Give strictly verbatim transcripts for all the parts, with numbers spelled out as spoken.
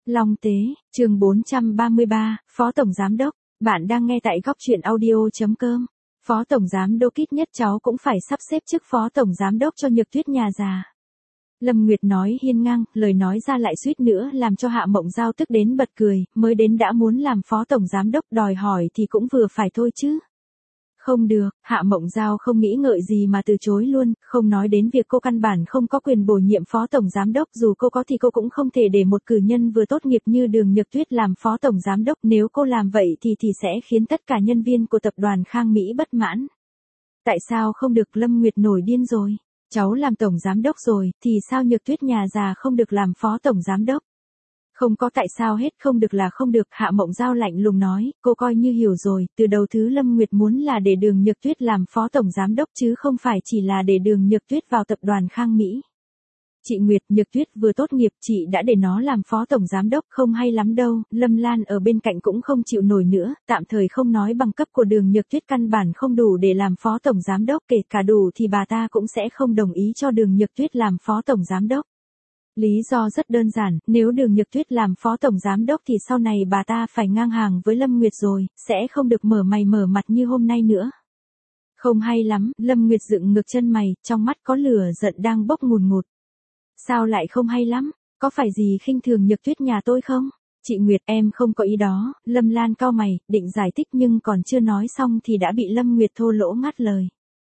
Long Tế, chương bốn trăm ba mươi ba, Phó Tổng Giám Đốc, bạn đang nghe tại góc truyện audio.com. Phó Tổng Giám Đốc ít nhất cháu cũng phải sắp xếp chức Phó Tổng Giám Đốc cho Nhược Tuyết nhà già. Lâm Nguyệt nói hiên ngang, lời nói ra lại suýt nữa làm cho Hạ Mộng Giao tức đến bật cười, mới đến đã muốn làm Phó Tổng Giám Đốc đòi hỏi thì cũng vừa phải thôi chứ. Không được, Hạ Mộng Giao không nghĩ ngợi gì mà từ chối luôn, không nói đến việc cô căn bản không có quyền bổ nhiệm Phó Tổng Giám Đốc, dù cô có thì cô cũng không thể để một cử nhân vừa tốt nghiệp như Đường Nhược Tuyết làm Phó Tổng Giám Đốc, nếu cô làm vậy thì thì sẽ khiến tất cả nhân viên của tập đoàn Khang Mỹ bất mãn. Tại sao không được? Lâm Nguyệt nổi điên rồi. Cháu làm Tổng Giám Đốc rồi, thì sao Nhược Tuyết nhà già không được làm Phó Tổng Giám Đốc? Không có tại sao hết, không được là không được, Hạ Mộng Giao lạnh lùng nói, cô coi như hiểu rồi, từ đầu thứ Lâm Nguyệt muốn là để Đường Nhược Tuyết làm Phó Tổng Giám Đốc chứ không phải chỉ là để Đường Nhược Tuyết vào tập đoàn Khang Mỹ. Chị Nguyệt, Nhược Tuyết vừa tốt nghiệp, chị đã để nó làm Phó Tổng Giám Đốc, không hay lắm đâu. Lâm Lan ở bên cạnh cũng không chịu nổi nữa, tạm thời không nói bằng cấp của Đường Nhược Tuyết căn bản không đủ để làm Phó Tổng Giám Đốc, kể cả đủ thì bà ta cũng sẽ không đồng ý cho Đường Nhược Tuyết làm Phó Tổng Giám Đốc. Lý do rất đơn giản, nếu Đường Nhược Tuyết làm Phó Tổng Giám Đốc thì sau này bà ta phải ngang hàng với Lâm Nguyệt rồi, sẽ không được mở mày mở mặt như hôm nay nữa. Không hay lắm, Lâm Nguyệt dựng ngược chân mày, trong mắt có lửa giận đang bốc ngùn ngụt. Sao lại không hay lắm, có phải gì khinh thường Nhược Tuyết nhà tôi không? Chị Nguyệt, em không có ý đó. Lâm Lan cau mày, định giải thích nhưng còn chưa nói xong thì đã bị Lâm Nguyệt thô lỗ ngắt lời.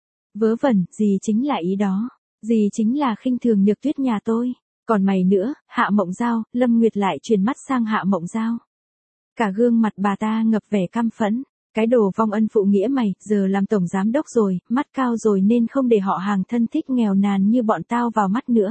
Vớ vẩn, gì chính là ý đó, gì chính là khinh thường Nhược Tuyết nhà tôi. Còn mày nữa, Hạ Mộng Giao. Lâm Nguyệt lại chuyển mắt sang Hạ Mộng Giao. Cả gương mặt bà ta ngập vẻ căm phẫn. Cái đồ vong ân phụ nghĩa mày, giờ làm Tổng Giám Đốc rồi, mắt cao rồi nên không để họ hàng thân thích nghèo nàn như bọn tao vào mắt nữa.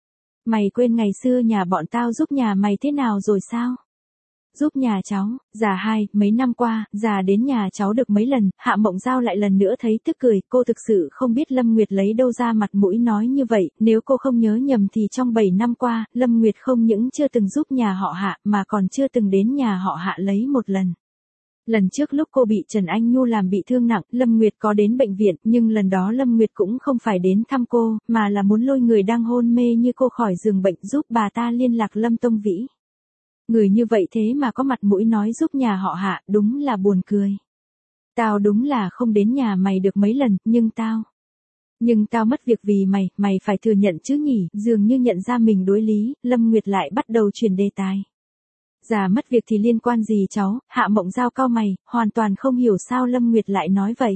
Mày quên ngày xưa nhà bọn tao giúp nhà mày thế nào rồi sao? Giúp nhà cháu, già hai, mấy năm qua, già đến nhà cháu được mấy lần, Hạ Mộng Giao lại lần nữa thấy tức cười, cô thực sự không biết Lâm Nguyệt lấy đâu ra mặt mũi nói như vậy, nếu cô không nhớ nhầm thì trong bảy năm qua, Lâm Nguyệt không những chưa từng giúp nhà họ Hạ mà còn chưa từng đến nhà họ Hạ lấy một lần. Lần trước lúc cô bị Trần Anh Nhu làm bị thương nặng, Lâm Nguyệt có đến bệnh viện, nhưng lần đó Lâm Nguyệt cũng không phải đến thăm cô, mà là muốn lôi người đang hôn mê như cô khỏi giường bệnh giúp bà ta liên lạc Lâm Tông Vĩ. Người như vậy thế mà có mặt mũi nói giúp nhà họ Hạ, đúng là buồn cười. Tao đúng là không đến nhà mày được mấy lần, nhưng tao... Nhưng tao mất việc vì mày, mày phải thừa nhận chứ nhỉ, dường như nhận ra mình đối lý, Lâm Nguyệt lại bắt đầu chuyển đề tài. Già mất việc thì liên quan gì cháu? Hạ Mộng Giao cau mày, hoàn toàn không hiểu sao Lâm Nguyệt lại nói vậy.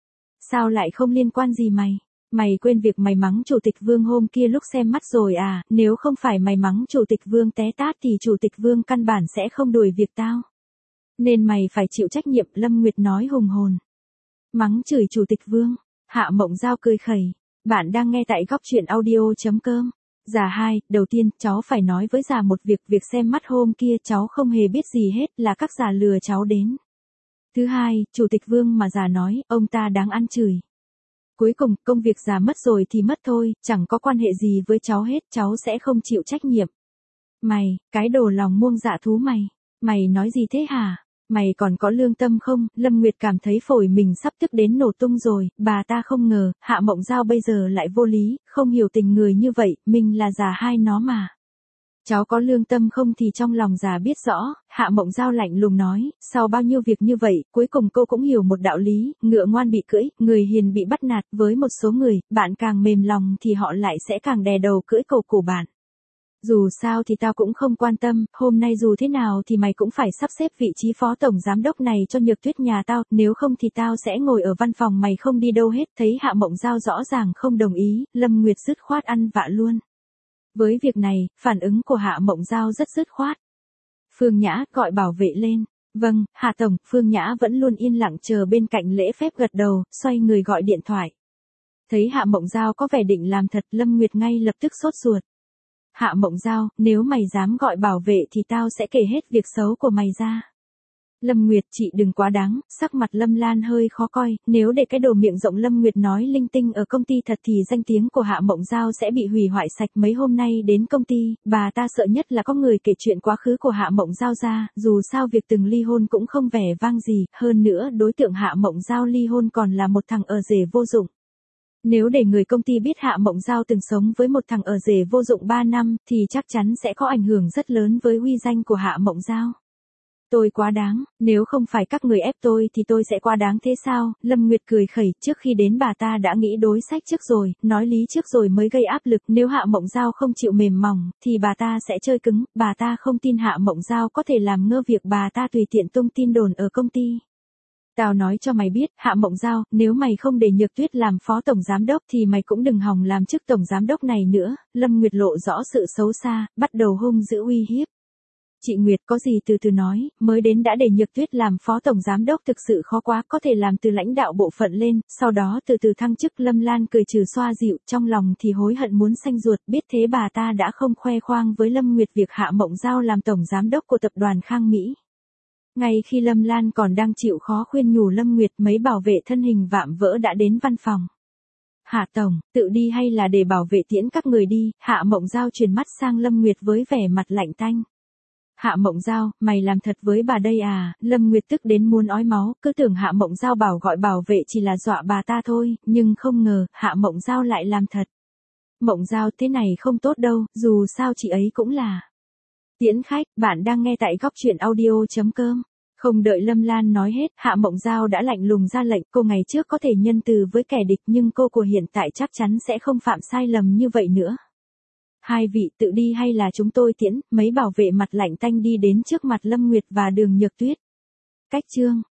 Sao lại không liên quan gì mày? Mày quên việc mày mắng Chủ tịch Vương hôm kia lúc xem mắt rồi à, nếu không phải mày mắng Chủ tịch Vương té tát thì Chủ tịch Vương căn bản sẽ không đuổi việc tao. Nên mày phải chịu trách nhiệm, Lâm Nguyệt nói hùng hồn. Mắng chửi Chủ tịch Vương, Hạ Mộng Giao cười khẩy. Bạn đang nghe tại góc truyện audio.com. Già hai, đầu tiên, cháu phải nói với già một việc, việc xem mắt hôm kia cháu không hề biết gì hết, là các già lừa cháu đến. Thứ hai, Chủ tịch Vương mà già nói, ông ta đáng ăn chửi. Cuối cùng, công việc già mất rồi thì mất thôi, chẳng có quan hệ gì với cháu hết, cháu sẽ không chịu trách nhiệm. Mày, cái đồ lòng muông dạ thú mày, mày nói gì thế hả? Mày còn có lương tâm không? Lâm Nguyệt cảm thấy phổi mình sắp tức đến nổ tung rồi, bà ta không ngờ, Hạ Mộng Giao bây giờ lại vô lý, không hiểu tình người như vậy, mình là già hai nó mà. Cháu có lương tâm không thì trong lòng già biết rõ, Hạ Mộng Giao lạnh lùng nói, sau bao nhiêu việc như vậy, cuối cùng cô cũng hiểu một đạo lý, ngựa ngoan bị cưỡi, người hiền bị bắt nạt, với một số người, bạn càng mềm lòng thì họ lại sẽ càng đè đầu cưỡi cổ của bạn. Dù sao thì tao cũng không quan tâm, hôm nay dù thế nào thì mày cũng phải sắp xếp vị trí Phó Tổng Giám Đốc này cho Nhược Tuyết nhà tao, nếu không thì tao sẽ ngồi ở văn phòng mày không đi đâu hết. Thấy Hạ Mộng Giao rõ ràng không đồng ý, Lâm Nguyệt dứt khoát ăn vạ luôn. Với việc này, phản ứng của Hạ Mộng Giao rất dứt khoát. Phương Nhã gọi bảo vệ lên. Vâng, Hạ Tổng. Phương Nhã vẫn luôn yên lặng chờ bên cạnh lễ phép gật đầu, xoay người gọi điện thoại. Thấy Hạ Mộng Giao có vẻ định làm thật, Lâm Nguyệt ngay lập tức sốt ruột. Hạ Mộng Giao, nếu mày dám gọi bảo vệ thì tao sẽ kể hết việc xấu của mày ra. Lâm Nguyệt, chị đừng quá đáng, sắc mặt Lâm Lan hơi khó coi, nếu để cái đồ miệng rộng Lâm Nguyệt nói linh tinh ở công ty thật thì danh tiếng của Hạ Mộng Giao sẽ bị hủy hoại sạch. Mấy hôm nay đến công ty, bà ta sợ nhất là có người kể chuyện quá khứ của Hạ Mộng Giao ra, dù sao việc từng ly hôn cũng không vẻ vang gì, hơn nữa đối tượng Hạ Mộng Giao ly hôn còn là một thằng ở rể vô dụng. Nếu để người công ty biết Hạ Mộng Giao từng sống với một thằng ở rể vô dụng ba năm, thì chắc chắn sẽ có ảnh hưởng rất lớn với uy danh của Hạ Mộng Giao. Tôi quá đáng, nếu không phải các người ép tôi thì tôi sẽ quá đáng thế sao? Lâm Nguyệt cười khẩy, trước khi đến bà ta đã nghĩ đối sách trước rồi, nói lý trước rồi mới gây áp lực, nếu Hạ Mộng Giao không chịu mềm mỏng, thì bà ta sẽ chơi cứng, bà ta không tin Hạ Mộng Giao có thể làm ngơ việc bà ta tùy tiện tung tin đồn ở công ty. Tao nói cho mày biết, Hạ Mộng Giao, nếu mày không để Nhược Tuyết làm phó tổng giám đốc thì mày cũng đừng hòng làm chức tổng giám đốc này nữa. Lâm Nguyệt lộ rõ sự xấu xa, bắt đầu hung dữ uy hiếp. Chị Nguyệt, có gì từ từ nói, mới đến đã để Nhược Tuyết làm phó tổng giám đốc thực sự khó quá, có thể làm từ lãnh đạo bộ phận lên, sau đó từ từ thăng chức. Lâm Lan cười trừ xoa dịu, trong lòng thì hối hận muốn xanh ruột, biết thế bà ta đã không khoe khoang với Lâm Nguyệt việc Hạ Mộng Giao làm tổng giám đốc của tập đoàn Khang Mỹ. Ngay khi Lâm Lan còn đang chịu khó khuyên nhủ Lâm Nguyệt, mấy bảo vệ thân hình vạm vỡ đã đến văn phòng. Hạ tổng, tự đi hay là để bảo vệ tiễn các người đi? Hạ Mộng Giao chuyển mắt sang Lâm Nguyệt với vẻ mặt lạnh tanh. Hạ Mộng Giao, mày làm thật với bà đây à? Lâm Nguyệt tức đến muốn ói máu, cứ tưởng Hạ Mộng Giao bảo gọi bảo vệ chỉ là dọa bà ta thôi, nhưng không ngờ, Hạ Mộng Giao lại làm thật. Mộng Giao, thế này không tốt đâu, dù sao chị ấy cũng là tiễn khách. Bạn đang nghe tại góc truyện audio chấm com. Không đợi Lâm Lan nói hết, Hạ Mộng Giao đã lạnh lùng ra lệnh, cô ngày trước có thể nhân từ với kẻ địch nhưng cô của hiện tại chắc chắn sẽ không phạm sai lầm như vậy nữa. Hai vị tự đi hay là chúng tôi tiễn? Mấy bảo vệ mặt lạnh tanh đi đến trước mặt Lâm Nguyệt và Đường Nhược Tuyết. Cách chương